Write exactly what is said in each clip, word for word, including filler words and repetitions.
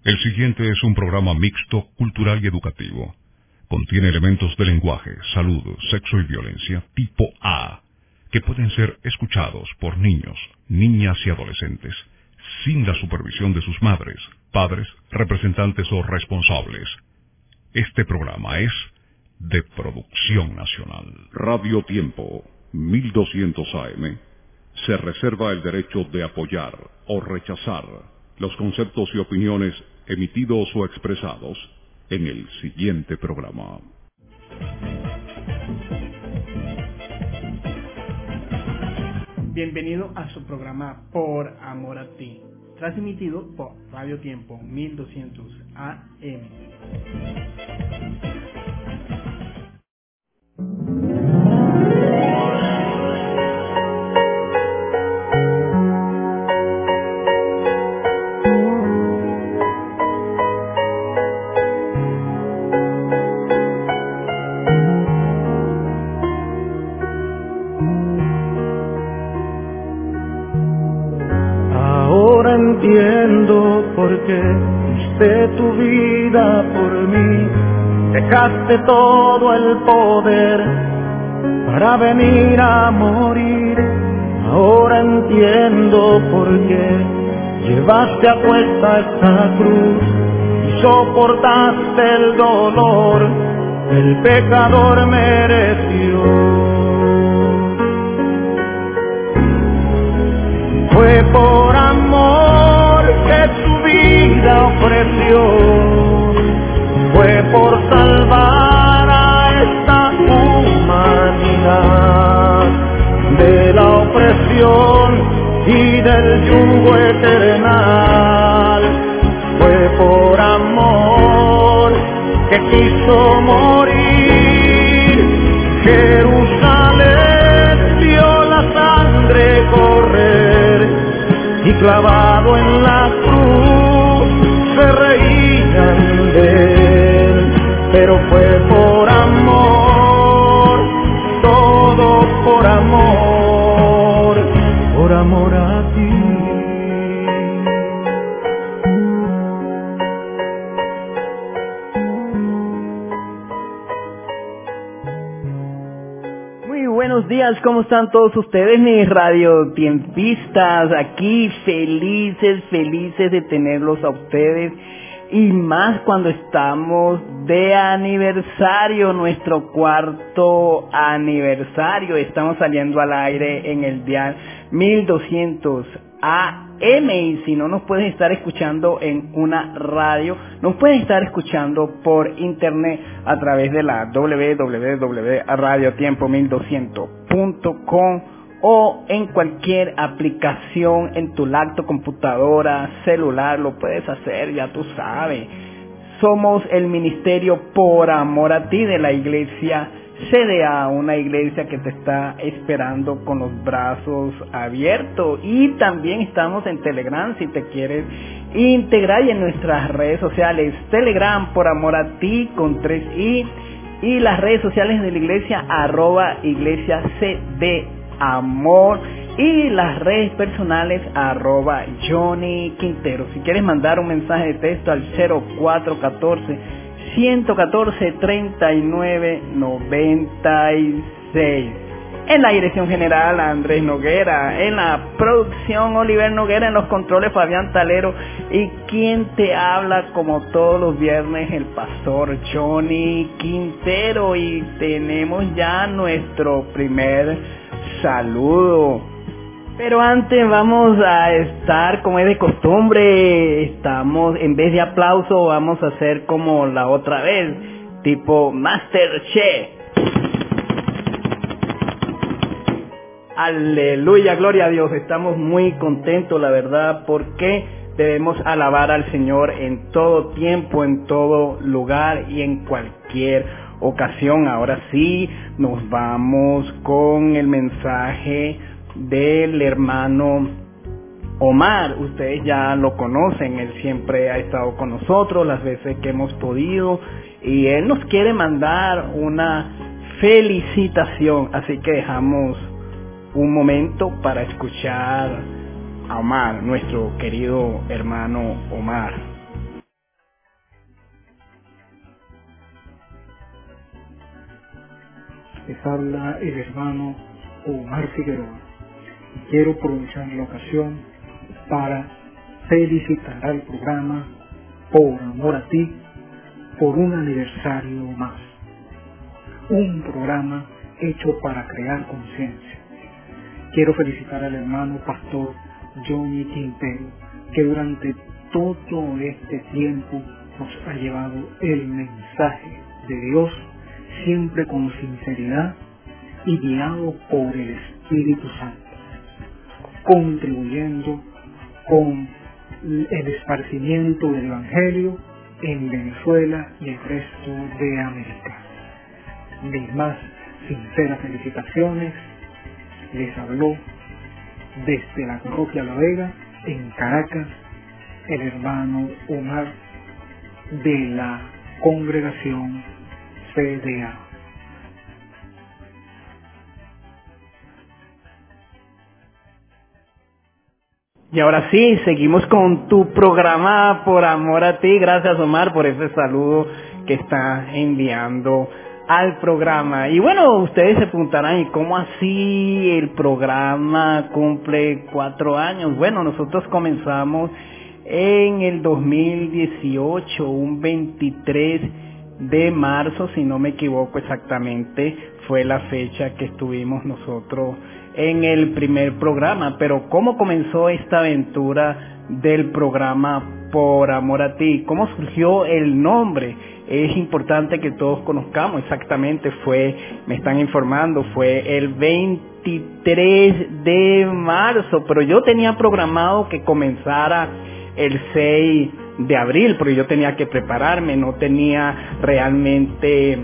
El siguiente es un programa mixto, cultural y educativo. Contiene elementos de lenguaje, salud, sexo y violencia tipo A, que pueden ser escuchados por niños, niñas y adolescentes, sin la supervisión de sus madres, padres, representantes o responsables. Este programa es de producción nacional. Radio Tiempo, mil doscientos A M, se reserva el derecho de apoyar o rechazar los conceptos y opiniones emitidos o expresados en el siguiente programa. Bienvenido a su programa Por Amor a Ti, transmitido por Radio Tiempo mil doscientos A M. Entiendo por qué diste tu vida por mí, dejaste todo el poder para venir a morir. Ahora entiendo por qué llevaste a cuesta esta cruz y soportaste el dolor que el pecador mereció. Fue por amor que su vida ofreció, fue por salvar a esta humanidad de la opresión y del yugo eternal. Fue por amor que quiso morir. Jerusalén vio la sangre correr y clavado en la cruz se reían de él, pero fue por amor, todo por amor, por amor a ti. Buenos días, ¿cómo están todos ustedes, mis radiotiempistas? Aquí felices, felices de tenerlos a ustedes, y más cuando estamos de aniversario, nuestro cuarto aniversario. Estamos saliendo al aire en el dial mil doscientos A M, y si no nos puedes estar escuchando en una radio, nos puedes estar escuchando por internet a través de la doble u doble u doble u punto radio tiempo mil doscientos punto com o en cualquier aplicación en tu laptop, computadora, celular. Lo puedes hacer, ya tú sabes. Somos el Ministerio Por Amor a Ti de la Iglesia C D A, una iglesia que te está esperando con los brazos abiertos. Y también estamos en Telegram si te quieres integrar, y en nuestras redes sociales: Telegram Por Amor a Ti con tres i, y las redes sociales de la iglesia arroba iglesia C D Amor, y las redes personales arroba Johnny Quintero. Si quieres mandar un mensaje de texto al cero cuatro uno cuatro, uno uno cuatro, treinta y nueve noventa y seis. En la dirección general, Andrés Noguera. En la producción, Oliver Noguera. En los controles, Fabián Talero. Y quien te habla como todos los viernes, el pastor Johnny Quintero. Y tenemos ya nuestro primer saludo. Pero antes vamos a estar, como es de costumbre, estamos, en vez de aplauso, vamos a hacer como la otra vez, tipo Masterchef. Aleluya, gloria a Dios. Estamos muy contentos, la verdad, porque debemos alabar al Señor en todo tiempo, en todo lugar y en cualquier ocasión. Ahora sí, nos vamos con el mensaje del hermano Omar. Ustedes ya lo conocen, él siempre ha estado con nosotros las veces que hemos podido, y él nos quiere mandar una felicitación, así que dejamos un momento para escuchar a Omar, nuestro querido hermano Omar. Les habla el hermano Omar Figueroa. Y quiero aprovechar la ocasión para felicitar al programa Por Amor a Ti por un aniversario más. Un programa hecho para crear conciencia. Quiero felicitar al hermano pastor Johnny Quintero, que durante todo este tiempo nos ha llevado el mensaje de Dios, siempre con sinceridad y guiado por el Espíritu Santo, contribuyendo con el esparcimiento del Evangelio en Venezuela y el resto de América. Mis más sinceras felicitaciones. Les habló desde la parroquia La Vega, en Caracas, el hermano Omar de la congregación C D A. Y ahora sí, seguimos con tu programa Por Amor a Ti. Gracias, Omar, por ese saludo que está enviando al programa. Y bueno, ustedes se preguntarán, ¿y cómo así el programa cumple cuatro años? Bueno, nosotros comenzamos en el dos mil dieciocho, un veintitrés de marzo, si no me equivoco exactamente, fue la fecha que estuvimos nosotros en el primer programa. Pero ¿cómo comenzó esta aventura del programa Por Amor a Ti? ¿Cómo surgió el nombre? Es importante que todos conozcamos exactamente, fue, me están informando, fue el veintitrés de marzo, pero yo tenía programado que comenzara el seis de abril, pero yo tenía que prepararme, no tenía realmente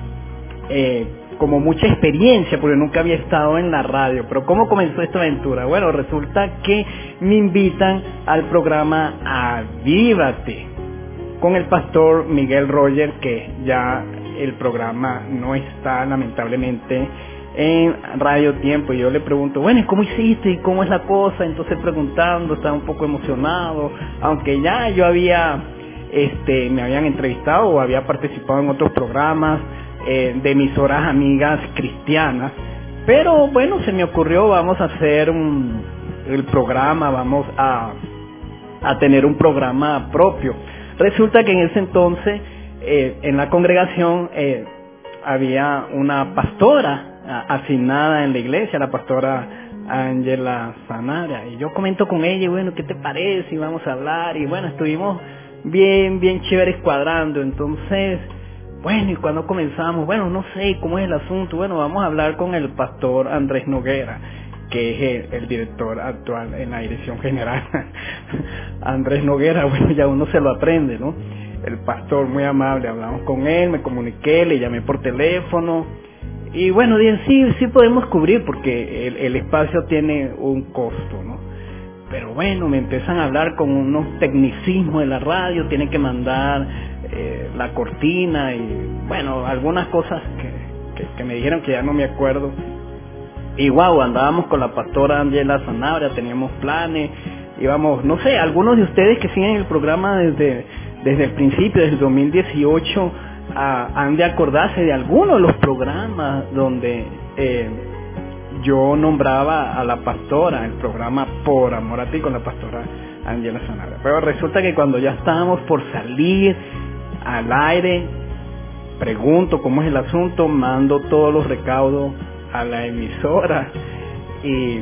eh, como mucha experiencia, porque nunca había estado en la radio. Pero ¿cómo comenzó esta aventura? Bueno, resulta que me invitan al programa Avívate con el pastor Miguel Roger, que ya el programa no está lamentablemente en Radio Tiempo. Y yo le pregunto, bueno, ¿y cómo hiciste? ¿Y cómo es la cosa? Entonces preguntando, estaba un poco emocionado, aunque ya yo había, este, me habían entrevistado o había participado en otros programas eh, de emisoras amigas cristianas. Pero bueno, se me ocurrió, vamos a hacer un, el programa, vamos a, a tener un programa propio. Resulta que en ese entonces, eh, en la congregación, eh, había una pastora a, asignada en la iglesia, la pastora Ángela Sanabria, y yo comento con ella, y bueno, ¿qué te parece? Y vamos a hablar, y bueno, estuvimos bien, bien chéveres cuadrando. Entonces, bueno, ¿y cuando comenzamos? Bueno, no sé cómo es el asunto. Bueno, vamos a hablar con el pastor Andrés Noguera, que es el, el director actual en la dirección general. Andrés Noguera, bueno, ya uno se lo aprende, ¿no? El pastor muy amable, hablamos con él, me comuniqué, le llamé por teléfono, y bueno, dije, sí, sí podemos cubrir, porque el, el espacio tiene un costo, ¿no? Pero bueno, me empiezan a hablar con unos tecnicismos de la radio, tienen que mandar eh, la cortina, y bueno, algunas cosas que, que, que me dijeron que ya no me acuerdo. Y wow, andábamos con la pastora Ángela Sanabria, teníamos planes, íbamos, no sé, algunos de ustedes que siguen el programa desde, desde el principio, desde el dos mil dieciocho, a, han de acordarse de algunos de los programas donde eh, yo nombraba a la pastora, el programa Por Amor a Ti con la pastora Ángela Sanabria. Pero resulta que cuando ya estábamos por salir al aire, pregunto cómo es el asunto, mando todos los recaudos a la emisora, y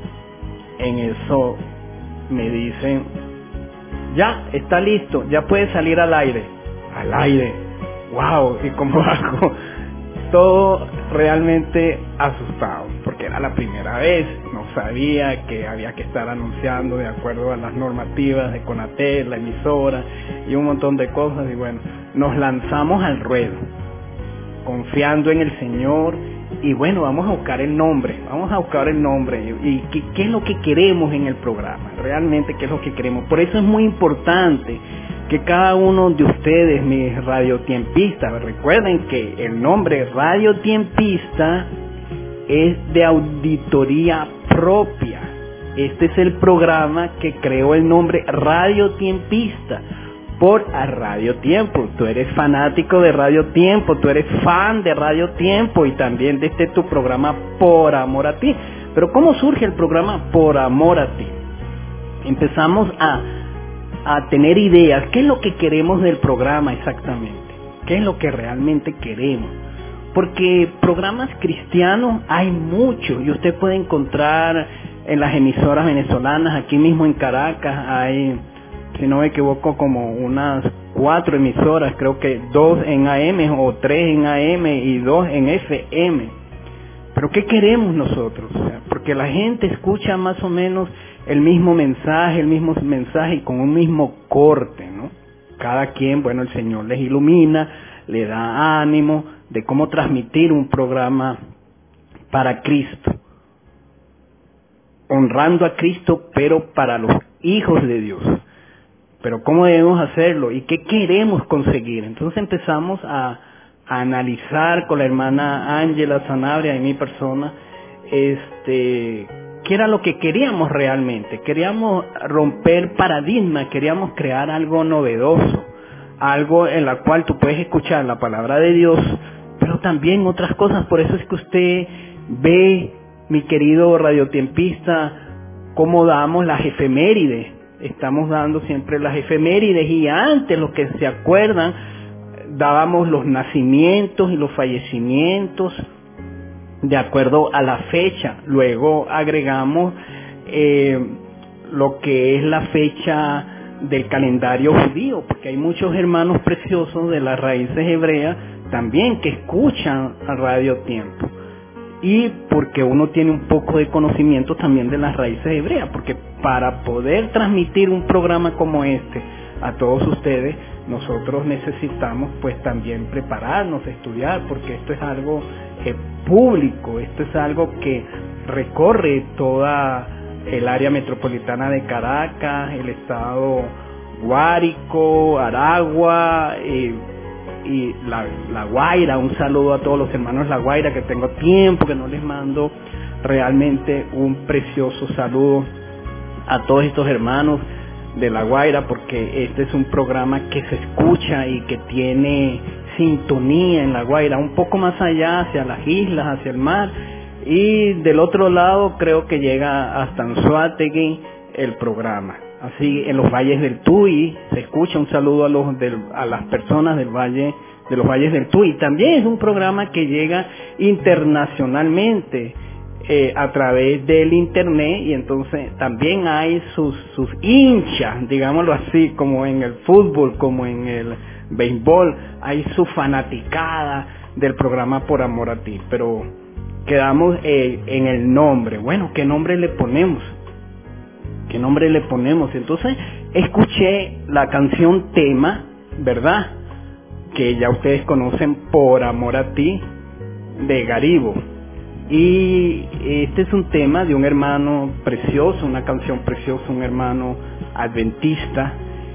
en eso me dicen, ya está listo, ya puede salir al aire. Al aire, wow, ¿y cómo hago? Todo realmente asustado, porque era la primera vez, no sabía que había que estar anunciando de acuerdo a las normativas de Conatel, la emisora y un montón de cosas. Y bueno, nos lanzamos al ruedo, confiando en el Señor. Y bueno, vamos a buscar el nombre, vamos a buscar el nombre y qué, qué es lo que queremos en el programa, realmente qué es lo que queremos. Por eso es muy importante que cada uno de ustedes, mis radiotiempistas, recuerden que el nombre radiotiempista es de auditoría propia. Este es el programa que creó el nombre radiotiempista. por a Radio Tiempo. Tú eres fanático de Radio Tiempo, tú eres fan de Radio Tiempo y también de este tu programa Por Amor a Ti. Pero ¿cómo surge el programa Por Amor a Ti? Empezamos a, a tener ideas. ¿Qué es lo que queremos del programa exactamente? ¿Qué es lo que realmente queremos? Porque programas cristianos hay muchos y usted puede encontrar en las emisoras venezolanas, aquí mismo en Caracas hay, si no me equivoco, como unas cuatro emisoras, creo que dos en A M o tres en A M y dos en F M. Pero ¿qué queremos nosotros? O sea, porque la gente escucha más o menos el mismo mensaje, el mismo mensaje y con un mismo corte, ¿no? Cada quien, bueno, el Señor les ilumina, le da ánimo de cómo transmitir un programa para Cristo, honrando a Cristo, pero para los hijos de Dios. Pero ¿cómo debemos hacerlo? ¿Y qué queremos conseguir? Entonces empezamos a, a analizar con la hermana Ángela Sanabria y mi persona, este, qué era lo que queríamos realmente. Queríamos romper paradigmas, queríamos crear algo novedoso, algo en la cual tú puedes escuchar la palabra de Dios, pero también otras cosas. Por eso es que usted ve, mi querido radiotiempista, cómo damos las efemérides. Estamos dando siempre las efemérides y antes, los que se acuerdan, dábamos los nacimientos y los fallecimientos de acuerdo a la fecha. Luego agregamos eh, lo que es la fecha del calendario judío, porque hay muchos hermanos preciosos de las raíces hebreas también que escuchan a Radio Tiempo. Y porque uno tiene un poco de conocimiento también de las raíces hebreas, porque para poder transmitir un programa como este a todos ustedes, nosotros necesitamos pues también prepararnos, estudiar, porque esto es algo eh, público, esto es algo que recorre toda el área metropolitana de Caracas, el estado Guárico, Aragua, eh, y la, la Guaira. Un saludo a todos los hermanos La Guaira, que tengo tiempo que no les mando realmente un precioso saludo a todos estos hermanos de La Guaira, porque este es un programa que se escucha y que tiene sintonía en La Guaira, un poco más allá hacia las islas, hacia el mar, y del otro lado creo que llega hasta Anzoátegui el programa. Así en los valles del Tuy se escucha. Un saludo a los del, a las personas del valle de los valles del Tuy. También es un programa que llega internacionalmente eh, a través del internet, y entonces también hay sus sus hinchas, digámoslo así, como en el fútbol, como en el béisbol, hay su fanaticada del programa Por Amor a Ti. Pero quedamos eh, en el nombre. Bueno, ¿qué nombre le ponemos? ¿Qué nombre le ponemos? Entonces escuché la canción tema, ¿verdad? Que ya ustedes conocen, Por Amor a Ti, de Garibo. Y este es un tema de un hermano precioso, una canción preciosa, un hermano adventista.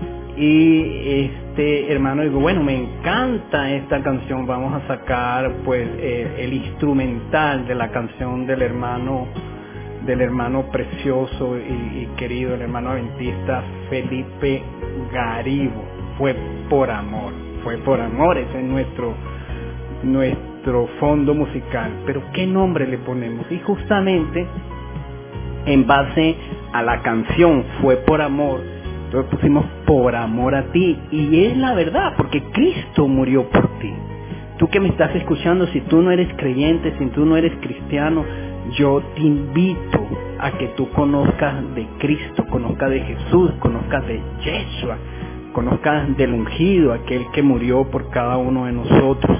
Y este hermano dijo, bueno, me encanta esta canción, vamos a sacar pues eh, el instrumental de la canción del hermano del hermano precioso y, y querido, el hermano adventista Felipe Garibo. Fue por amor, fue por amor, ese es nuestro nuestro fondo musical. Pero ¿qué nombre le ponemos? Y justamente en base a la canción Fue por Amor, entonces pusimos Por Amor a Ti. Y es la verdad, porque Cristo murió por ti. Tú que me estás escuchando, si tú no eres creyente, si tú no eres cristiano, yo te invito a que tú conozcas de Cristo, conozcas de Jesús, conozcas de Yeshua, conozcas del ungido, aquel que murió por cada uno de nosotros.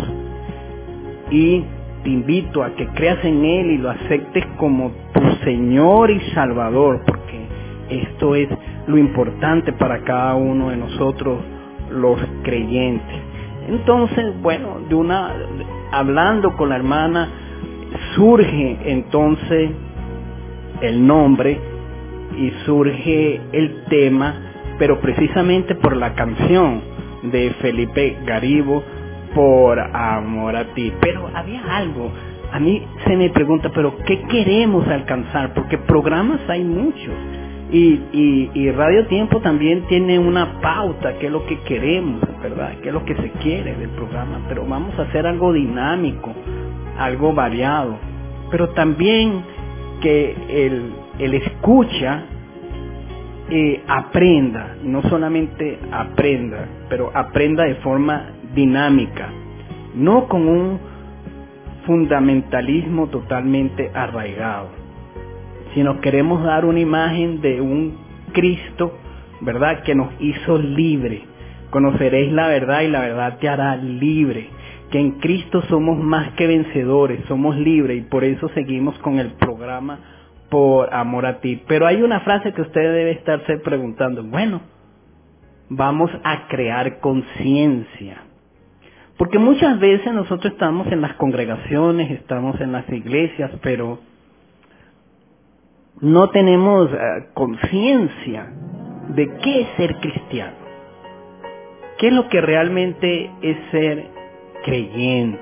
Y te invito a que creas en Él y lo aceptes como tu Señor y Salvador, porque esto es lo importante para cada uno de nosotros, los creyentes. Entonces, bueno, de una hablando con la hermana, surge entonces el nombre y surge el tema, pero precisamente por la canción de Felipe Garibo, Por Amor a Ti. Pero había algo, a mí se me pregunta, pero ¿qué queremos alcanzar? Porque programas hay muchos, Y, y, y Radio Tiempo también tiene una pauta, qué es lo que queremos, ¿verdad? Qué es lo que se quiere del programa, pero vamos a hacer algo dinámico, algo variado, pero también que el, el escucha eh, aprenda, no solamente aprenda, pero aprenda de forma dinámica, no con un fundamentalismo totalmente arraigado, sino queremos dar una imagen de un Cristo, ¿verdad?, que nos hizo libre. Conoceréis la verdad y la verdad te hará libre. Que en Cristo somos más que vencedores, somos libres, y por eso seguimos con el programa Por Amor a Ti. Pero hay una frase que usted debe estarse preguntando, bueno, vamos a crear conciencia. Porque muchas veces nosotros estamos en las congregaciones, estamos en las iglesias, pero no tenemos uh, conciencia de qué es ser cristiano, qué es lo que realmente es ser creyente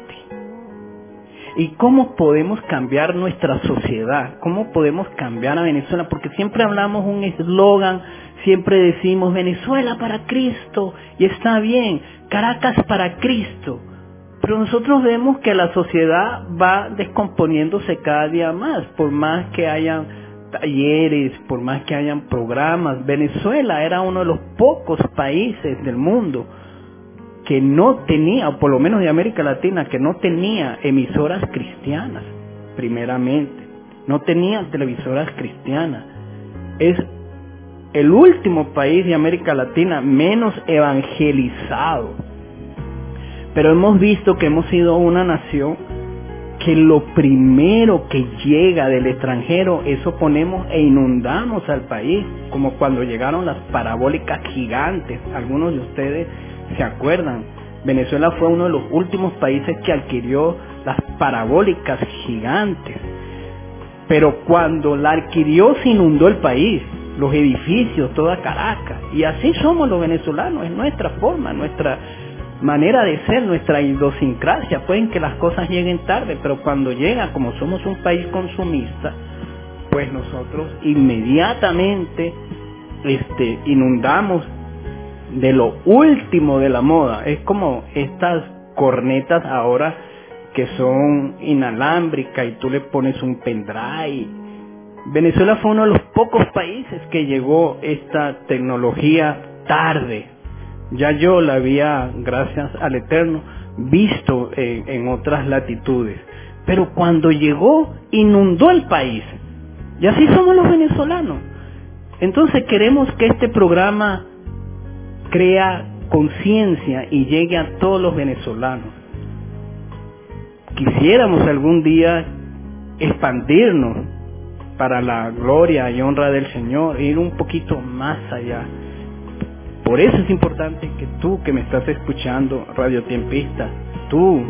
y cómo podemos cambiar nuestra sociedad, cómo podemos cambiar a Venezuela, porque siempre hablamos un eslogan, siempre decimos Venezuela para Cristo y está bien, Caracas para Cristo, pero nosotros vemos que la sociedad va descomponiéndose cada día más, por más que hayan talleres, por más que hayan programas. Venezuela era uno de los pocos países del mundo que no tenía, o por lo menos de América Latina, que no tenía emisoras cristianas, primeramente. No tenía televisoras cristianas. Es el último país de América Latina menos evangelizado. Pero hemos visto que hemos sido una nación que lo primero que llega del extranjero, eso ponemos e inundamos al país, como cuando llegaron las parabólicas gigantes. Algunos de ustedes se acuerdan, Venezuela fue uno de los últimos países que adquirió las parabólicas gigantes, pero cuando la adquirió se inundó el país, los edificios, toda Caracas, y así somos los venezolanos, es nuestra forma, nuestra manera de ser, nuestra idiosincrasia. Pueden que las cosas lleguen tarde, pero cuando llega, como somos un país consumista, pues nosotros inmediatamente este, inundamos de lo último de la moda. Es como estas cornetas ahora que son inalámbricas y tú le pones un pendrive. Venezuela fue uno de los pocos países que llegó esta tecnología tarde. Ya yo la había, gracias al Eterno, visto en, en otras latitudes. Pero cuando llegó, inundó el país. Y así somos los venezolanos. Entonces queremos que este programa crea conciencia y llegue a todos los venezolanos. Quisiéramos algún día expandirnos para la gloria y honra del Señor, ir un poquito más allá. Por eso es importante que tú que me estás escuchando, radiotiempista, tú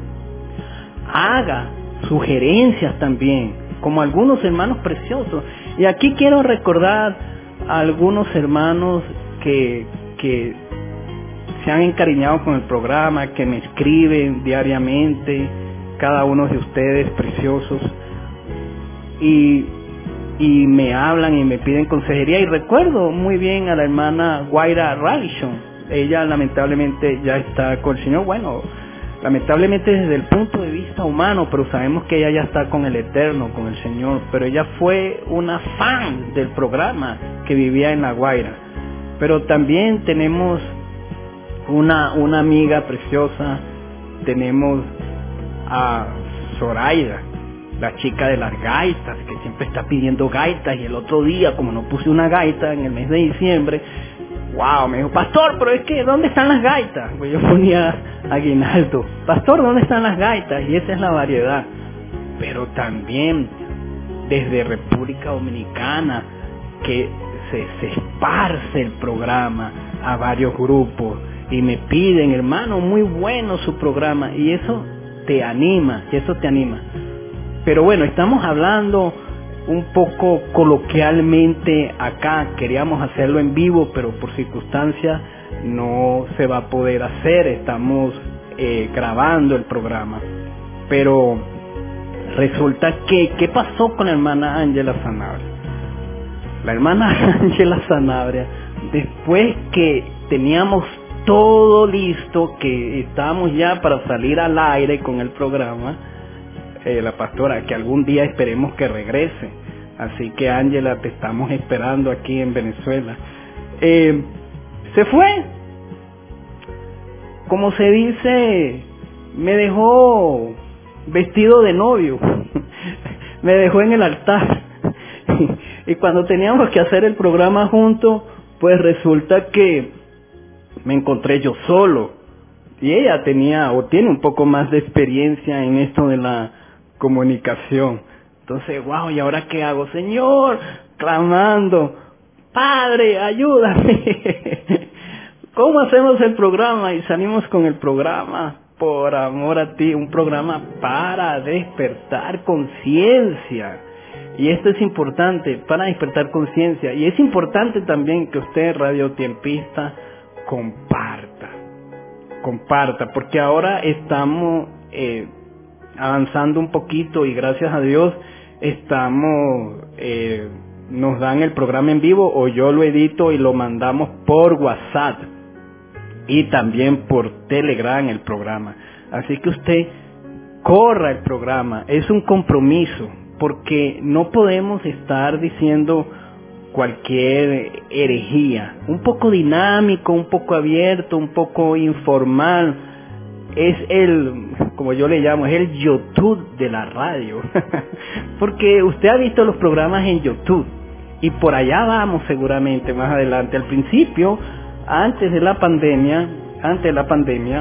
haga sugerencias también, como algunos hermanos preciosos. Y aquí quiero recordar a algunos hermanos que, que se han encariñado con el programa, que me escriben diariamente, cada uno de ustedes preciosos, y y me hablan y me piden consejería. Y recuerdo muy bien a la hermana Guaira Ralison. Ella lamentablemente ya está con el Señor, bueno, lamentablemente desde el punto de vista humano, pero sabemos que ella ya está con el Eterno, con el Señor. Pero ella fue una fan del programa que vivía en La Guaira. Pero también tenemos una, una amiga preciosa, tenemos a Zoraida, la chica de las gaitas, que siempre está pidiendo gaitas, y el otro día, como no puse una gaita en el mes de diciembre, wow, me dijo, pastor, pero es que, ¿dónde están las gaitas? Pues yo ponía aguinaldo, pastor, ¿dónde están las gaitas? Y esa es la variedad. Pero también desde República Dominicana, que se, se esparce el programa a varios grupos, y me piden, hermano, muy bueno su programa, y eso te anima, y eso te anima. Pero bueno, estamos hablando un poco coloquialmente acá, queríamos hacerlo en vivo, pero por circunstancias no se va a poder hacer, estamos eh, grabando el programa. Pero resulta que, ¿qué pasó con la hermana Ángela Sanabria? la hermana Ángela Sanabria, después que teníamos todo listo, que estábamos ya para salir al aire con el programa, eh, la pastora, que algún día esperemos que regrese, así que Ángela, te estamos esperando aquí en Venezuela, eh, se fue, como se dice, me dejó vestido de novio, me dejó en el altar, y cuando teníamos que hacer el programa juntos, pues resulta que me encontré yo solo, y ella tenía o tiene un poco más de experiencia en esto de la comunicación. Entonces, wow, ¿y ahora qué hago? Señor, clamando, Padre, ayúdame. ¿Cómo hacemos el programa? Y salimos con el programa Por Amor a Ti, un programa para despertar conciencia. Y esto es importante, para despertar conciencia. Y es importante también que usted, radiotiempista, comparta, comparta, porque ahora estamos eh, avanzando un poquito y gracias a Dios estamos, eh, nos dan el programa en vivo o yo lo edito y lo mandamos por WhatsApp y también por Telegram el programa. Así que usted corra el programa, es un compromiso, porque no podemos estar diciendo cualquier herejía, un poco dinámico, un poco abierto, un poco informal, es el, como yo le llamo, es el YouTube de la radio, porque usted ha visto los programas en YouTube, y por allá vamos seguramente más adelante. Al principio, antes de la pandemia, antes de la pandemia,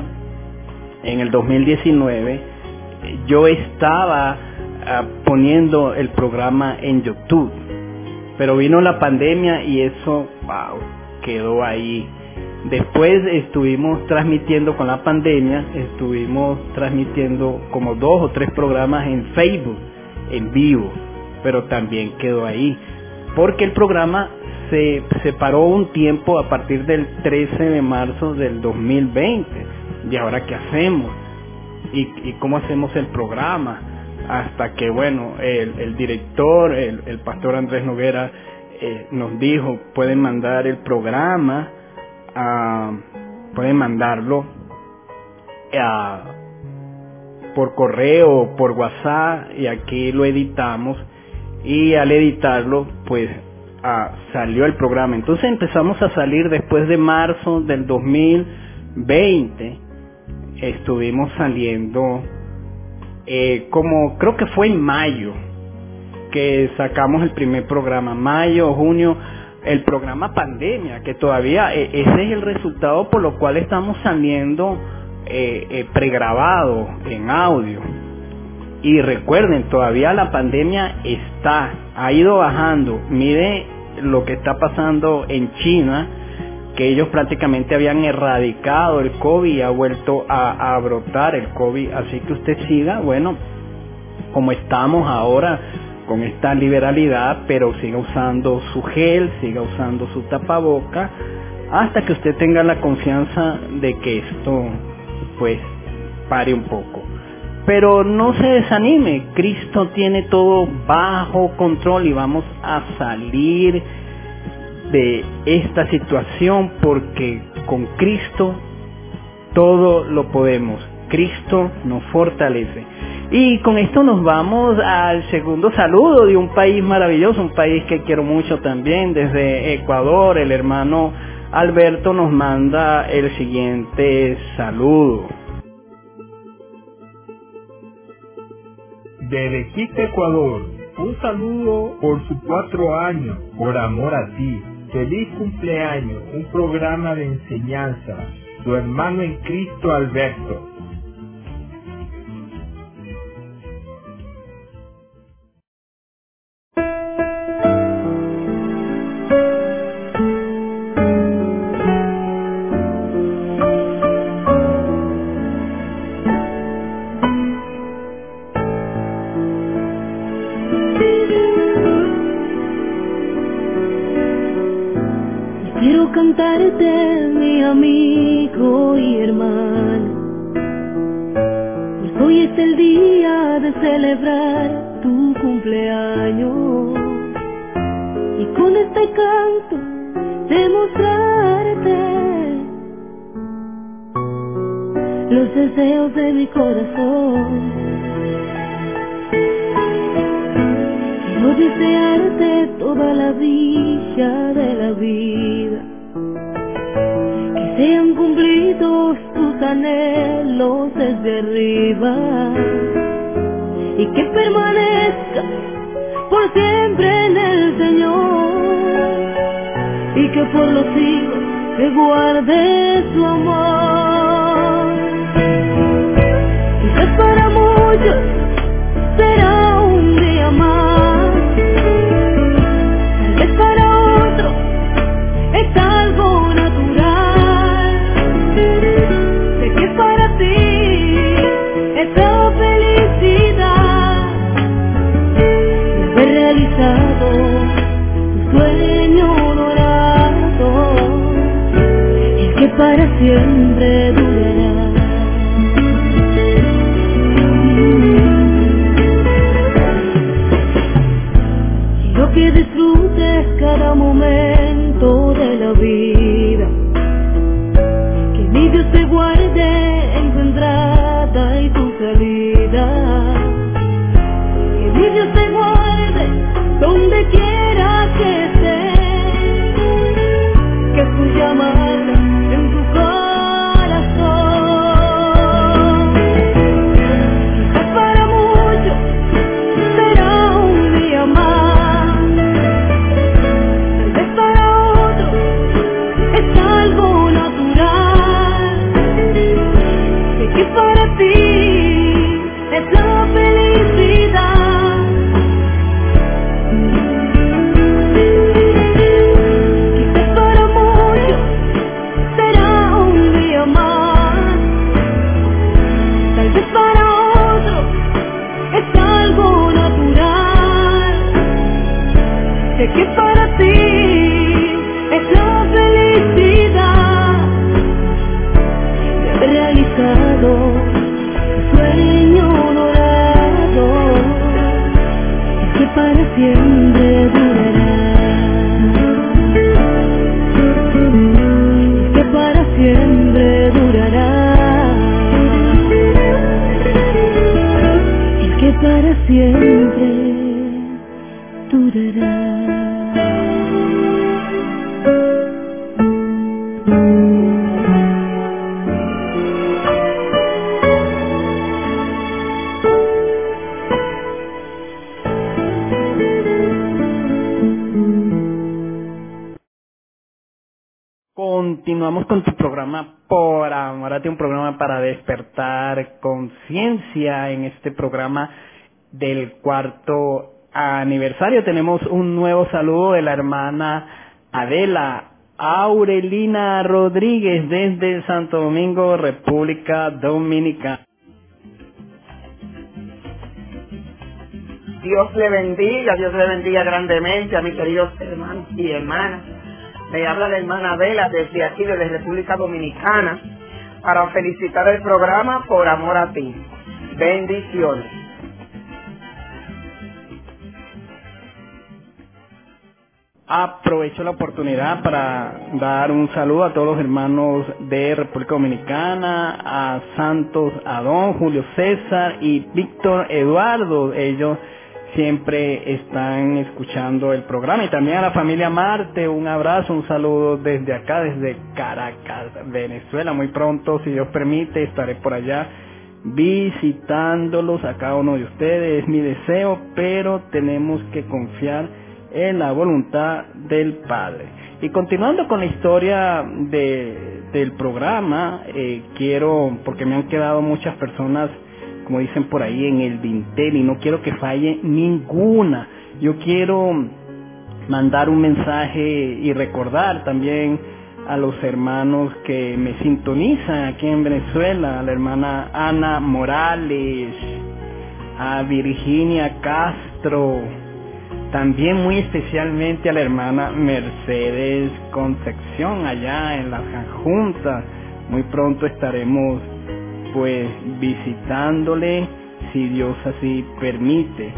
en el dos mil diecinueve, yo estaba uh, poniendo el programa en YouTube, pero vino la pandemia y eso, wow, quedó ahí. Después estuvimos transmitiendo con la pandemia, estuvimos transmitiendo como dos o tres programas en Facebook, en vivo, pero también quedó ahí, porque el programa se separó un tiempo a partir del trece de marzo del dos mil veinte. ¿Y ahora qué hacemos? ¿Y, y cómo hacemos el programa? Hasta que, bueno, el, el director, el, el pastor Andrés Noguera, eh, nos dijo, pueden mandar el programa, uh, pueden mandarlo uh, por correo, por WhatsApp, y aquí lo editamos, y al editarlo, pues, uh, salió el programa. Entonces empezamos a salir después de marzo del dos mil veinte, estuvimos saliendo... Eh, como creo que fue en mayo que sacamos el primer programa, mayo, junio, el programa pandemia, que todavía eh, ese es el resultado por lo cual estamos saliendo eh, eh, pregrabado en audio. Y recuerden, todavía la pandemia está, ha ido bajando. Mire lo que está pasando en China, que ellos prácticamente habían erradicado el COVID y ha vuelto a, a brotar el COVID. Así que usted siga, bueno, como estamos ahora con esta liberalidad, pero siga usando su gel, siga usando su tapaboca, hasta que usted tenga la confianza de que esto, pues, pare un poco. Pero no se desanime, Cristo tiene todo bajo control y vamos a salir de esta situación, porque con Cristo todo lo podemos. Cristo nos fortalece. Y con esto nos vamos al segundo saludo de un país maravilloso, un país que quiero mucho también, desde Ecuador. El hermano Alberto nos manda el siguiente saludo. Desde Quito, Ecuador, un saludo por sus cuatro años, por amor a ti. Feliz cumpleaños, un programa de enseñanza. Su hermano en Cristo, Alberto. Quiero cantarte, mi amigo y hermano, pues hoy es el día de celebrar tu cumpleaños. Y con este canto demostrarte los deseos de mi corazón. Quiero desearte toda la dicha de la vida, que sean cumplidos tus anhelos desde arriba y que permanezcas por siempre en el Señor, y que por los siglos te guarde su amor. Quizás para muchos será un día más, tal vez para otros es algo natural. Sé que para ti esta felicidad he realizado tu sueño dorado, el que para siempre durará. Quiero que disfrutes cada momento de la vida, que mi Dios te guarde en tu entrada y tu salida, que mi Dios te guarde donde quiera que estés, que tu llamada en tu corazón. Quizás para muchos será un día más, tal vez para otros es algo natural. Sé que para ti es la felicidad. Quizás para muchos será un día más, tal vez para otros es algo natural. Sé que para ti es la felicidad de haber realizado tu sueño dorado, el que para siempre durará, el que para siempre durará, el que para siempre durará. Continuamos con tu programa Por Amor a Ti, un programa para despertar conciencia. En este programa del cuarto aniversario tenemos un nuevo saludo de la hermana Adela Aurelina Rodríguez desde Santo Domingo, República Dominicana. Dios le bendiga, Dios le bendiga grandemente a mis queridos hermanos y hermanas. Le habla la hermana Adela desde aquí, desde República Dominicana, para felicitar el programa Por Amor a Ti. Bendiciones. Aprovecho la oportunidad para dar un saludo a todos los hermanos de República Dominicana, a Santos Adón, Julio César y Víctor Eduardo. Ellos siempre están escuchando el programa, y también a la familia Marte, un abrazo, un saludo desde acá, desde Caracas, Venezuela. Muy pronto, si Dios permite, estaré por allá visitándolos a cada uno de ustedes. Es mi deseo, pero tenemos que confiar en la voluntad del Padre. Y continuando con la historia de, del programa, eh, quiero, porque me han quedado muchas personas, como dicen por ahí, en el dintel, y no quiero que falle ninguna. Yo quiero mandar un mensaje y recordar también a los hermanos que me sintonizan aquí en Venezuela, a la hermana Ana Morales, a Virginia Castro, también muy especialmente a la hermana Mercedes Concepción allá en las Juntas. Muy pronto estaremos pues visitándole, si Dios así permite.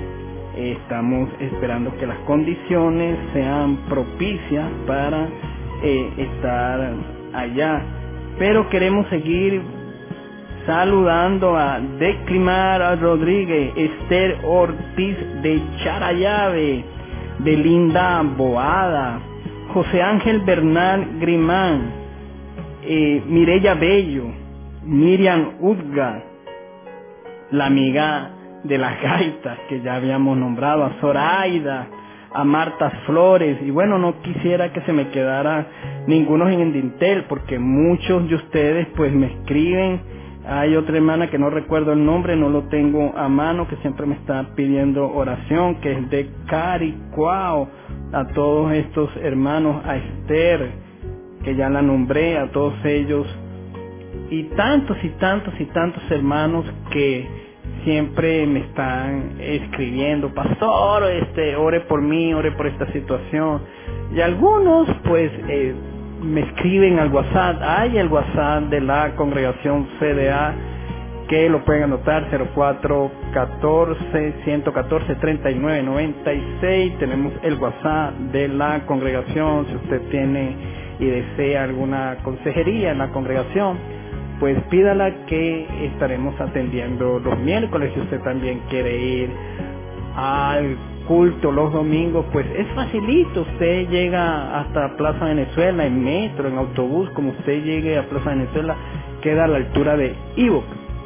Eh, estamos esperando que las condiciones sean propicias para eh, estar allá. Pero queremos seguir saludando a Declimar Rodríguez, Esther Ortiz de Charayave, Belinda Boada, José Ángel Bernal Grimán, eh, Mireya Bello, Miriam Udga, la amiga de las gaitas que ya habíamos nombrado, a Zoraida, a Marta Flores, y bueno, no quisiera que se me quedara ninguno en el dintel, porque muchos de ustedes pues me escriben. Hay otra hermana que no recuerdo el nombre, no lo tengo a mano, que siempre me está pidiendo oración, que es de Caricuao. A todos estos hermanos, a Esther, que ya la nombré, a todos ellos, y tantos y tantos y tantos hermanos que siempre me están escribiendo: pastor, este, ore por mí, ore por esta situación. Y algunos pues eh, me escriben al WhatsApp. Hay el WhatsApp de la congregación C D A, que lo pueden anotar: cero cuatro catorce, ciento catorce, treinta y nueve noventa y seis. Tenemos el WhatsApp de la congregación. Si usted tiene y desea alguna consejería en la congregación, pues pídala, que estaremos atendiendo los miércoles. Si usted también quiere ir al culto los domingos, pues es facilito. Usted llega hasta Plaza Venezuela en metro, en autobús. Como usted llegue a Plaza Venezuela, queda a la altura de Ivo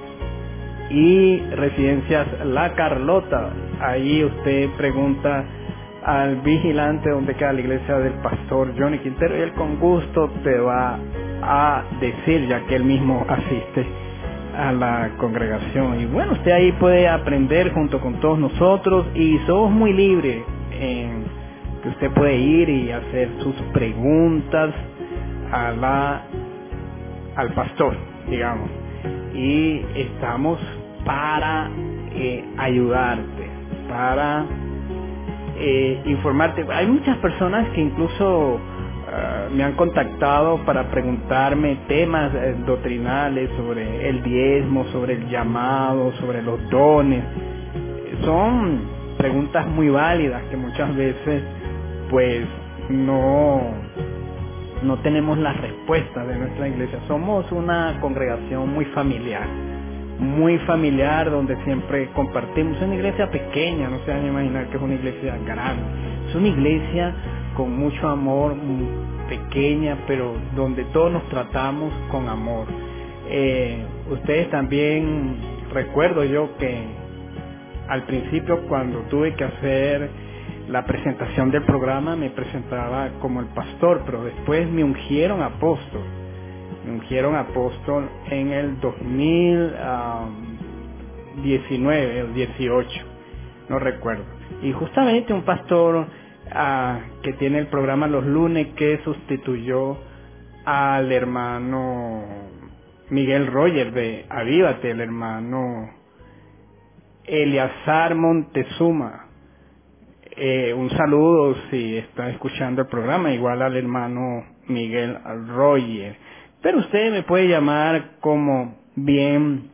y Residencias La Carlota. Ahí usted pregunta al vigilante dónde queda la iglesia del pastor Johnny Quintero, y él con gusto te va a decir, ya que él mismo asiste a la congregación. Y bueno, usted ahí puede aprender junto con todos nosotros, y somos muy libres en que usted puede ir y hacer sus preguntas a la al pastor, digamos, y estamos para eh, ayudarte, para eh, informarte. Hay muchas personas que incluso Uh, me han contactado para preguntarme temas eh, doctrinales sobre el diezmo, sobre el llamado, sobre los dones. Son preguntas muy válidas que muchas veces pues no no tenemos las respuestas de nuestra iglesia. Somos una congregación muy familiar, muy familiar, donde siempre compartimos. Es una iglesia pequeña, no se van a imaginar que es una iglesia grande. Es una iglesia con mucho amor, pequeña, pero donde todos nos tratamos con amor. Eh, ustedes también, recuerdo yo que al principio, cuando tuve que hacer la presentación del programa, me presentaba como el pastor, pero después me ungieron apóstol. Me ungieron apóstol en el dos mil diecinueve o dieciocho, no recuerdo. Y justamente un pastor Ah, que tiene el programa los lunes, que sustituyó al hermano Miguel Roger de Avívate, el hermano Eleazar Montezuma. Eh, un saludo si está escuchando el programa, igual al hermano Miguel Roger. Pero usted me puede llamar como bien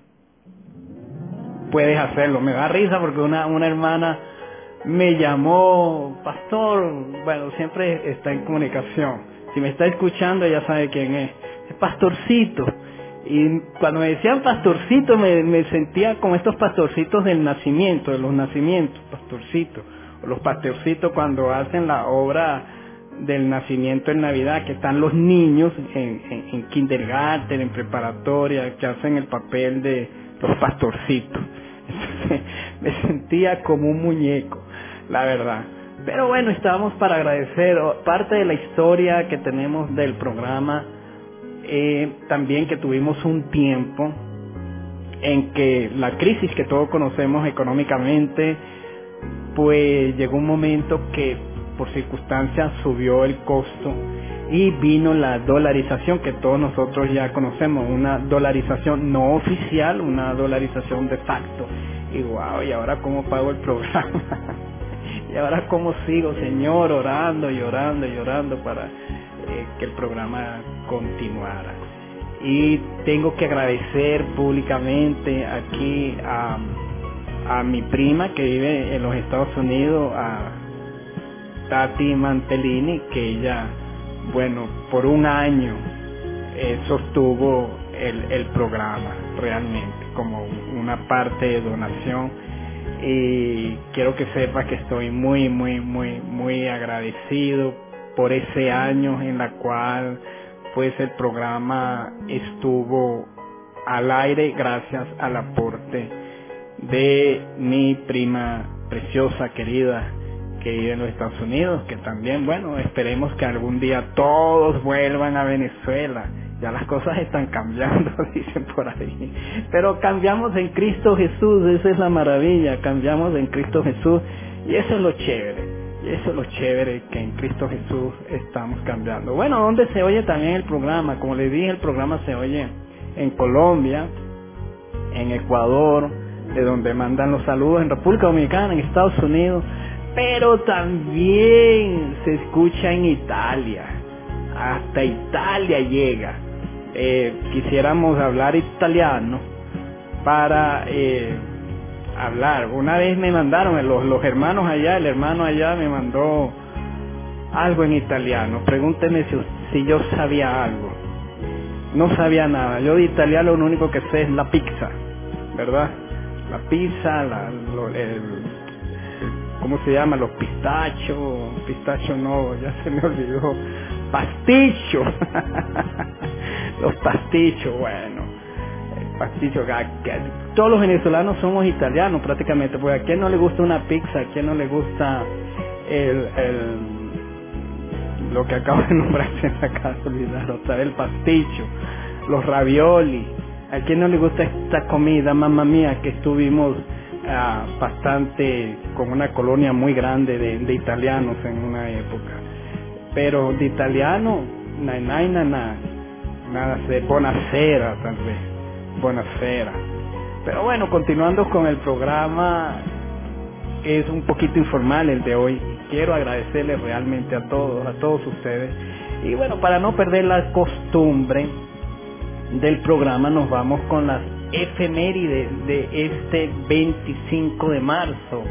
puedes hacerlo. Me da risa porque una, una hermana me llamó: pastor. Bueno, siempre está en comunicación. Si me está escuchando, ya sabe quién es. Es pastorcito. Y cuando me decían pastorcito, me, me sentía como estos pastorcitos del nacimiento, de los nacimientos, pastorcito. O los pastorcitos cuando hacen la obra del nacimiento en Navidad, que están los niños en, en, en kindergarten, en preparatoria, que hacen el papel de los pastorcitos. Entonces, me sentía como un muñeco, la verdad. Pero bueno, estábamos para agradecer parte de la historia que tenemos del programa. Eh, también que tuvimos un tiempo en que la crisis que todos conocemos económicamente, pues llegó un momento que por circunstancias subió el costo y vino la dolarización que todos nosotros ya conocemos, una dolarización no oficial, una dolarización de facto. Y wow, ¿y ahora cómo pago el programa? ¿Y ahora cómo sigo, Señor, orando y orando y orando para eh, que el programa continuara? Y tengo que agradecer públicamente aquí a, a mi prima que vive en los Estados Unidos, a Tati Mantellini, que ella, bueno, por un año eh, sostuvo el, el programa realmente como una parte de donación, y quiero que sepa que estoy muy muy muy muy agradecido por ese año en la cual pues el programa estuvo al aire gracias al aporte de mi prima preciosa, querida, que vive en los Estados Unidos, que también, bueno, esperemos que algún día todos vuelvan a Venezuela. Ya las cosas están cambiando, dicen por ahí. Pero cambiamos en Cristo Jesús, esa es la maravilla, cambiamos en Cristo Jesús, y eso es lo chévere, y eso es lo chévere, que en Cristo Jesús estamos cambiando. Bueno, ¿dónde se oye también el programa? Como les dije, el programa se oye en Colombia, en Ecuador, de donde mandan los saludos, en República Dominicana, en Estados Unidos, pero también se escucha en Italia, hasta Italia llega. Eh, quisiéramos hablar italiano para eh, hablar. Una vez me mandaron los, los hermanos allá, el hermano allá me mandó algo en italiano. Pregúnteme si, si yo sabía algo. No sabía nada. Yo de italiano lo único que sé es la pizza, ¿verdad? La pizza, la, lo, el, ¿cómo se llama? Los pistachos, pistacho no, ya se me olvidó. Pasticho. Los pastichos, bueno, el pasticho, todos los venezolanos somos italianos prácticamente, porque a quién no le gusta una pizza, a quién no le gusta el, el lo que acabo de nombrarse en la casa, olvidar otra vez, el pasticho, los ravioli, a quién no le gusta esta comida, mamá mía, que estuvimos uh, bastante con una colonia muy grande de, de italianos en una época, pero de italiano, na na na na. Nada sé, buonasera tal vez, buonasera. Pero bueno, continuando con el programa, es un poquito informal el de hoy. Quiero agradecerles realmente a todos, a todos ustedes. Y bueno, para no perder la costumbre del programa, nos vamos con las efemérides de este veinticinco de marzo.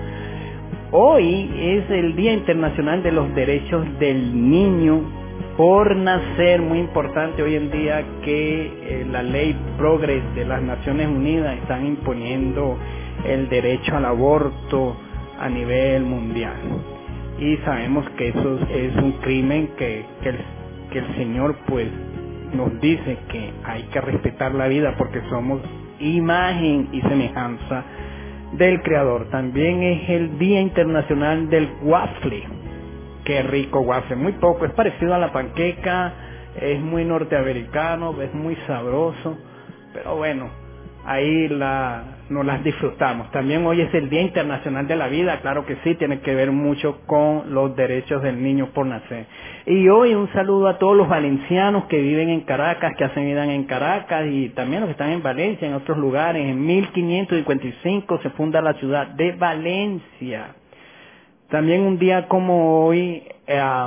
Hoy es el Día Internacional de los Derechos del Niño por nacer, muy importante hoy en día que eh, la ley Progress de las Naciones Unidas están imponiendo el derecho al aborto a nivel mundial, y sabemos que eso es un crimen que, que, el, que el Señor pues nos dice que hay que respetar la vida porque somos imagen y semejanza del Creador. También es el Día Internacional del Waffle. Qué rico waffle, muy poco, es parecido a la panqueca, es muy norteamericano, es muy sabroso, pero bueno, ahí la, nos las disfrutamos. También hoy es el Día Internacional de la Vida, claro que sí, tiene que ver mucho con los derechos del niño por nacer. Y hoy un saludo a todos los valencianos que viven en Caracas, que hacen vida en Caracas, y también los que están en Valencia, en otros lugares. En mil quinientos cincuenta y cinco se funda la ciudad de Valencia. También un día como hoy eh,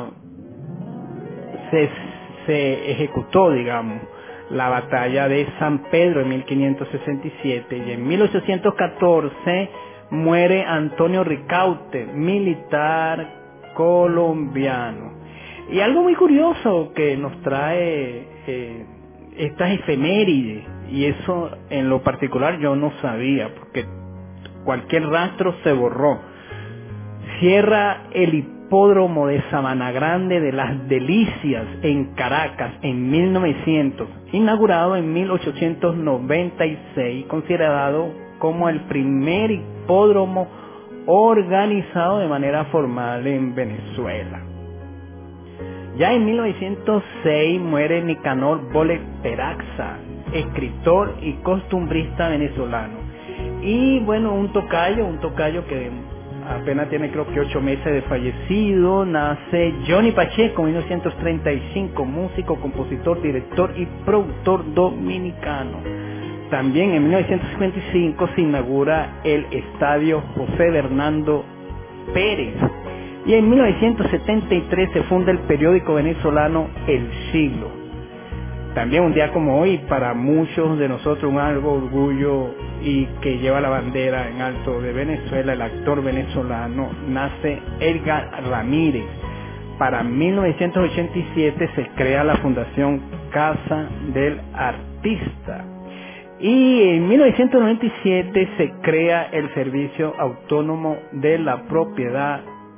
se, se ejecutó, digamos, la batalla de San Pedro en mil quinientos sesenta y siete, y en mil ochocientos catorce muere Antonio Ricaurte, militar colombiano. Y algo muy curioso que nos trae eh, estas efemérides, y eso en lo particular yo no sabía, porque cualquier rastro se borró. Cierra el hipódromo de Sabana Grande de las Delicias en Caracas en mil novecientos, inaugurado en mil ochocientos noventa y seis, considerado como el primer hipódromo organizado de manera formal en Venezuela. Ya en mil novecientos seis muere Nicanor Bolet Peraza, escritor y costumbrista venezolano. Y bueno, un tocayo, un tocayo que apenas tiene creo que ocho meses de fallecido, nace Johnny Pacheco en mil novecientos treinta y cinco, músico, compositor, director y productor dominicano. También en mil novecientos cincuenta y cinco se inaugura el Estadio José Bernardo Pérez. Y en mil novecientos setenta y tres se funda el periódico venezolano El Siglo. también un día como hoy, para muchos de nosotros un algo orgullo y que lleva la bandera en alto de Venezuela, el actor venezolano, nace Edgar Ramírez. Para mil novecientos ochenta y siete se crea la Fundación Casa del Artista. Y en mil novecientos noventa y siete se crea el Servicio Autónomo de la Propiedad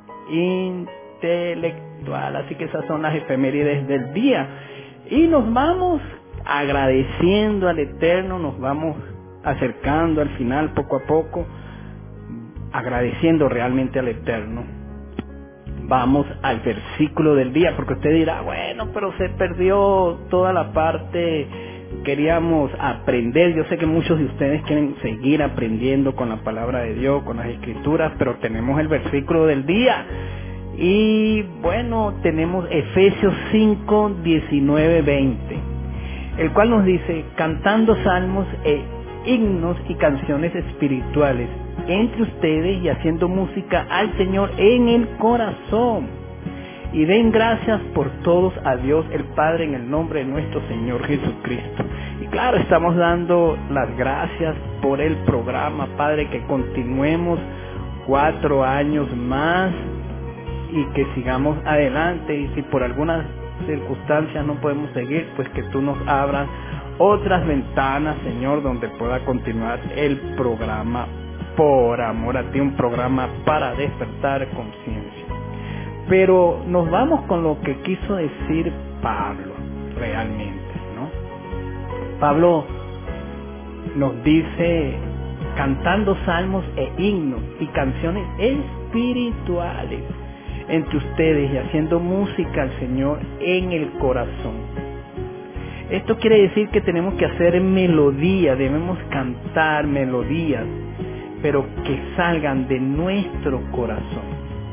Intelectual. Así que esas son las efemérides del día. Y nos vamos agradeciendo al Eterno, nos vamos acercando al final poco a poco, agradeciendo realmente al Eterno. Vamos al versículo del día, porque usted dirá, bueno, pero se perdió toda la parte, queríamos aprender. Yo sé que muchos de ustedes quieren seguir aprendiendo con la palabra de Dios, con las escrituras, pero tenemos el versículo del día. Y bueno, tenemos Efesios cinco, diecinueve, veinte, el cual nos dice, cantando salmos e himnos y canciones espirituales entre ustedes y haciendo música al Señor en el corazón. Y den gracias por todos a Dios el Padre en el nombre de nuestro Señor Jesucristo. Y claro, estamos dando las gracias por el programa, Padre, que continuemos cuatro años más y que sigamos adelante. Y si por algunas circunstancias no podemos seguir, pues que tú nos abras otras ventanas, Señor, donde pueda continuar el programa Por Amor a Ti, un programa para despertar conciencia. Pero nos vamos con lo que quiso decir Pablo realmente, ¿no? Pablo nos dice, cantando salmos e himnos y canciones espirituales entre ustedes y haciendo música al Señor en el corazón. Esto quiere decir que tenemos que hacer melodía, debemos cantar melodías, pero que salgan de nuestro corazón,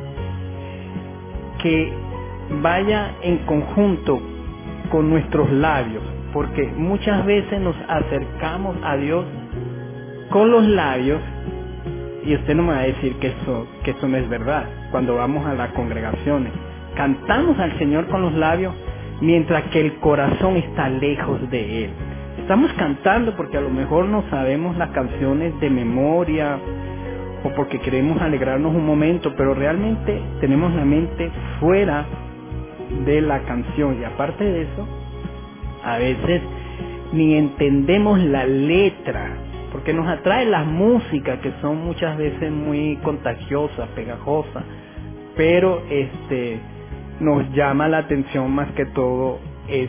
que vaya en conjunto con nuestros labios, porque muchas veces nos acercamos a Dios con los labios, y usted no me va a decir que eso, que eso no es verdad. Cuando vamos a las congregaciones, cantamos al Señor con los labios, mientras que el corazón está lejos de Él. Estamos cantando porque a lo mejor no sabemos las canciones de memoria o porque queremos alegrarnos un momento, pero realmente tenemos la mente fuera de la canción. Y aparte de eso, a veces ni entendemos la letra, porque nos atrae la música, que son muchas veces muy contagiosas, pegajosas, pero este nos llama la atención más que todo es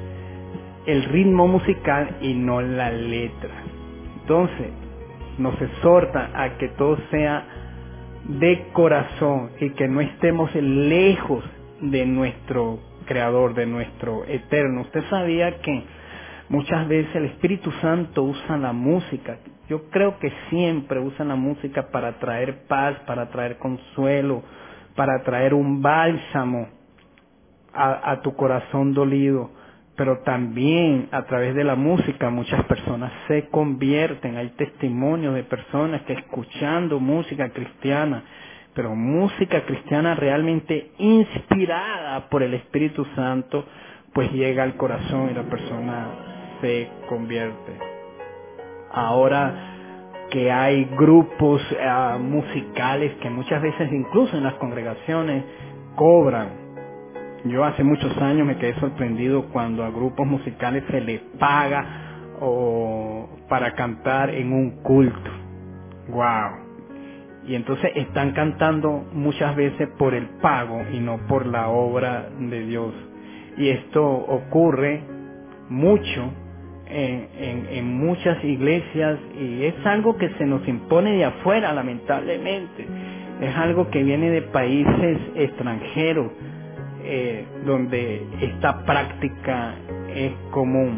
el ritmo musical y no la letra. Entonces nos exhorta a que todo sea de corazón y que no estemos lejos de nuestro Creador, de nuestro Eterno. Usted sabía que muchas veces el Espíritu Santo usa la música. Yo creo que siempre usa la música para traer paz, para traer consuelo, para traer un bálsamo a, a tu corazón dolido. Pero también a través de la música muchas personas se convierten. Hay testimonios de personas que escuchando música cristiana, pero música cristiana realmente inspirada por el Espíritu Santo, pues llega al corazón y la persona se convierte. Ahora que hay grupos uh, musicales que muchas veces incluso en las congregaciones cobran. Yo hace muchos años me quedé sorprendido cuando a grupos musicales se les paga o para cantar en un culto. ¡Wow! Y entonces están cantando muchas veces por el pago y no por la obra de Dios. Y esto ocurre mucho en, en, en muchas iglesias y es algo que se nos impone de afuera, lamentablemente. Es algo que viene de países extranjeros, eh, donde esta práctica es común.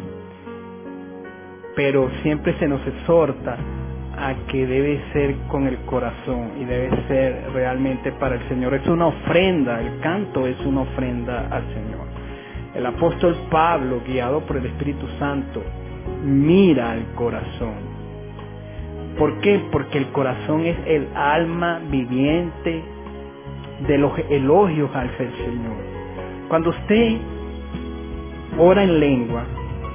Pero siempre se nos exhorta a que debe ser con el corazón y debe ser realmente para el Señor. Es una ofrenda, el canto es una ofrenda al Señor. El apóstol Pablo, guiado por el Espíritu Santo, mira al corazón. ¿Por qué? Porque el corazón es el alma viviente de los elogios al Señor. Cuando usted ora en lengua,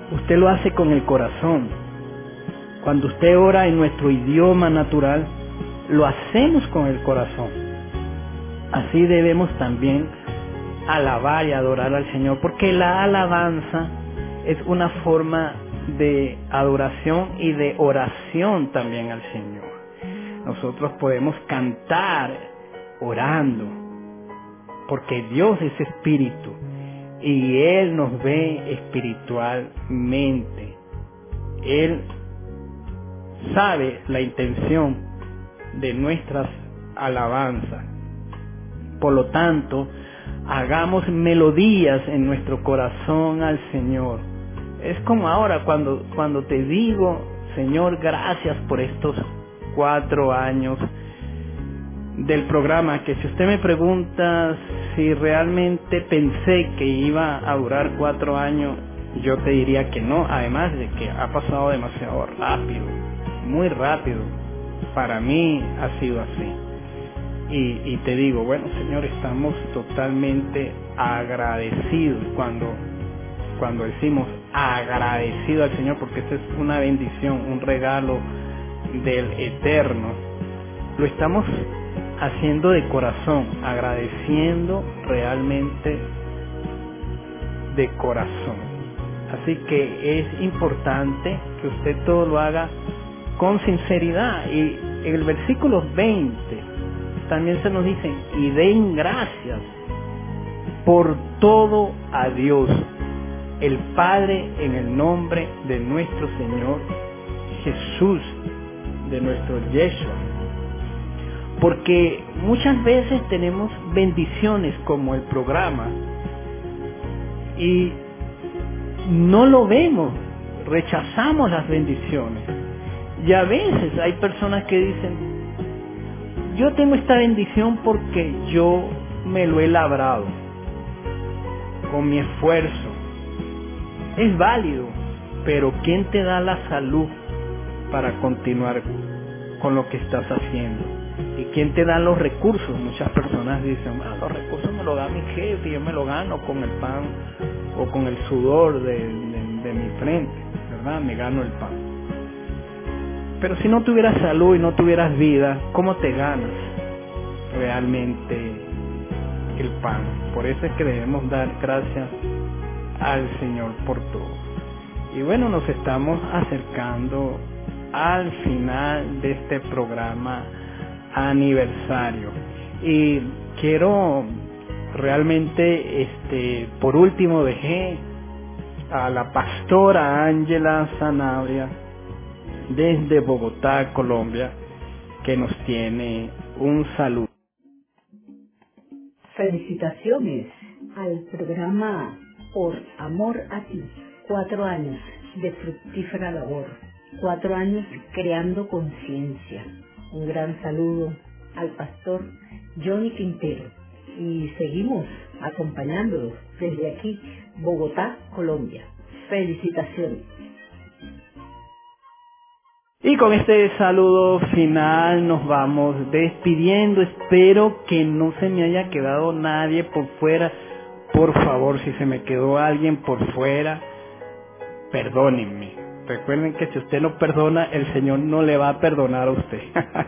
usted lo hace con el corazón. Cuando usted ora en nuestro idioma natural, lo hacemos con el corazón. Así debemos también alabar y adorar al Señor, porque la alabanza es una forma de adoración y de oración también al Señor. Nosotros podemos cantar orando, porque Dios es espíritu y Él nos ve espiritualmente. Él sabe la intención de nuestras alabanzas. Por lo tanto, hagamos melodías en nuestro corazón al Señor. Es como ahora cuando, cuando te digo, Señor, gracias por estos cuatro años del programa, que si usted me pregunta si realmente pensé que iba a durar cuatro años, yo te diría que no, además de que ha pasado demasiado rápido, muy rápido. Para mí ha sido así. Y, y te digo, bueno, Señor, estamos totalmente agradecidos cuando, cuando decimos agradecido al Señor, porque esta es una bendición, un regalo del Eterno. Lo estamos haciendo de corazón, agradeciendo realmente de corazón. Así que es importante que usted todo lo haga con sinceridad. Y en el versículo veinte también se nos dice, y den gracias por todo a Dios, el Padre, en el nombre de nuestro Señor Jesús, de nuestro Yeshua. Porque muchas veces tenemos bendiciones como el programa y no lo vemos, rechazamos las bendiciones. Y a veces hay personas que dicen, yo tengo esta bendición porque yo me lo he labrado con mi esfuerzo. Es válido, pero ¿quién te da la salud para continuar con lo que estás haciendo? ¿Y quién te da los recursos? Muchas personas dicen, ah, los recursos me los da mi jefe, yo me lo gano con el pan o con el sudor de, de, de mi frente, ¿verdad? Me gano el pan. Pero si no tuvieras salud y no tuvieras vida, ¿cómo te ganas realmente el pan? Por eso es que debemos dar gracias al Señor por todo. Y bueno, nos estamos acercando al final de este programa aniversario. Y quiero realmente, este, por último, dejé a la pastora Ángela Sanabria desde Bogotá, Colombia, que nos tiene un saludo. Felicitaciones al programa Por Amor a Ti. Cuatro años de fructífera labor. Cuatro años creando conciencia. Un gran saludo al pastor Johnny Quintero. Y seguimos acompañándolos desde aquí, Bogotá, Colombia. Felicitaciones. Y con este saludo final nos vamos despidiendo. Espero que no se me haya quedado nadie por fuera. Por favor, si se me quedó alguien por fuera, perdónenme. Recuerden que si usted no perdona, el Señor no le va a perdonar a usted.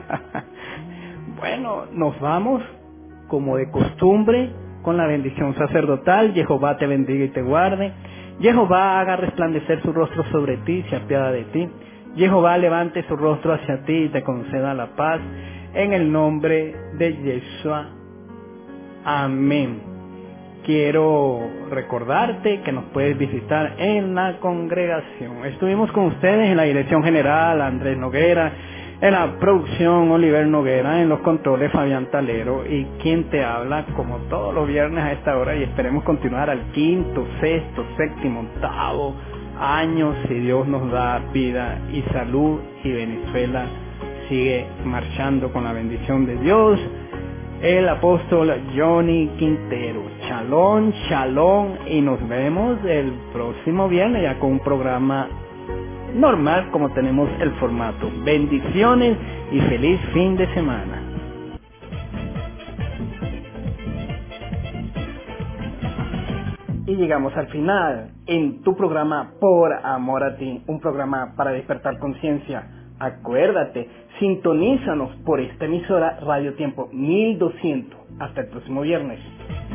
Bueno, nos vamos como de costumbre con la bendición sacerdotal. Jehová te bendiga y te guarde. Jehová haga resplandecer su rostro sobre ti y se apiada de ti. Jehová levante su rostro hacia ti y te conceda la paz. En el nombre de Yeshua. Amén. Quiero recordarte que nos puedes visitar en la congregación. Estuvimos con ustedes en la dirección general, Andrés Noguera, en la producción, Oliver Noguera, en los controles, Fabián Talero, y quien te habla, como todos los viernes a esta hora, y esperemos continuar al quinto, sexto, séptimo, octavo año, si Dios nos da vida y salud, y Venezuela sigue marchando con la bendición de Dios. El apóstol Johnny Quintero. Shalom, shalom, y nos vemos el próximo viernes ya con un programa normal como tenemos el formato. Bendiciones y feliz fin de semana. Y llegamos al final en tu programa Por Amor a Ti, un programa para despertar conciencia. Acuérdate, sintonízanos por esta emisora Radio Tiempo mil doscientos. Hasta el próximo viernes.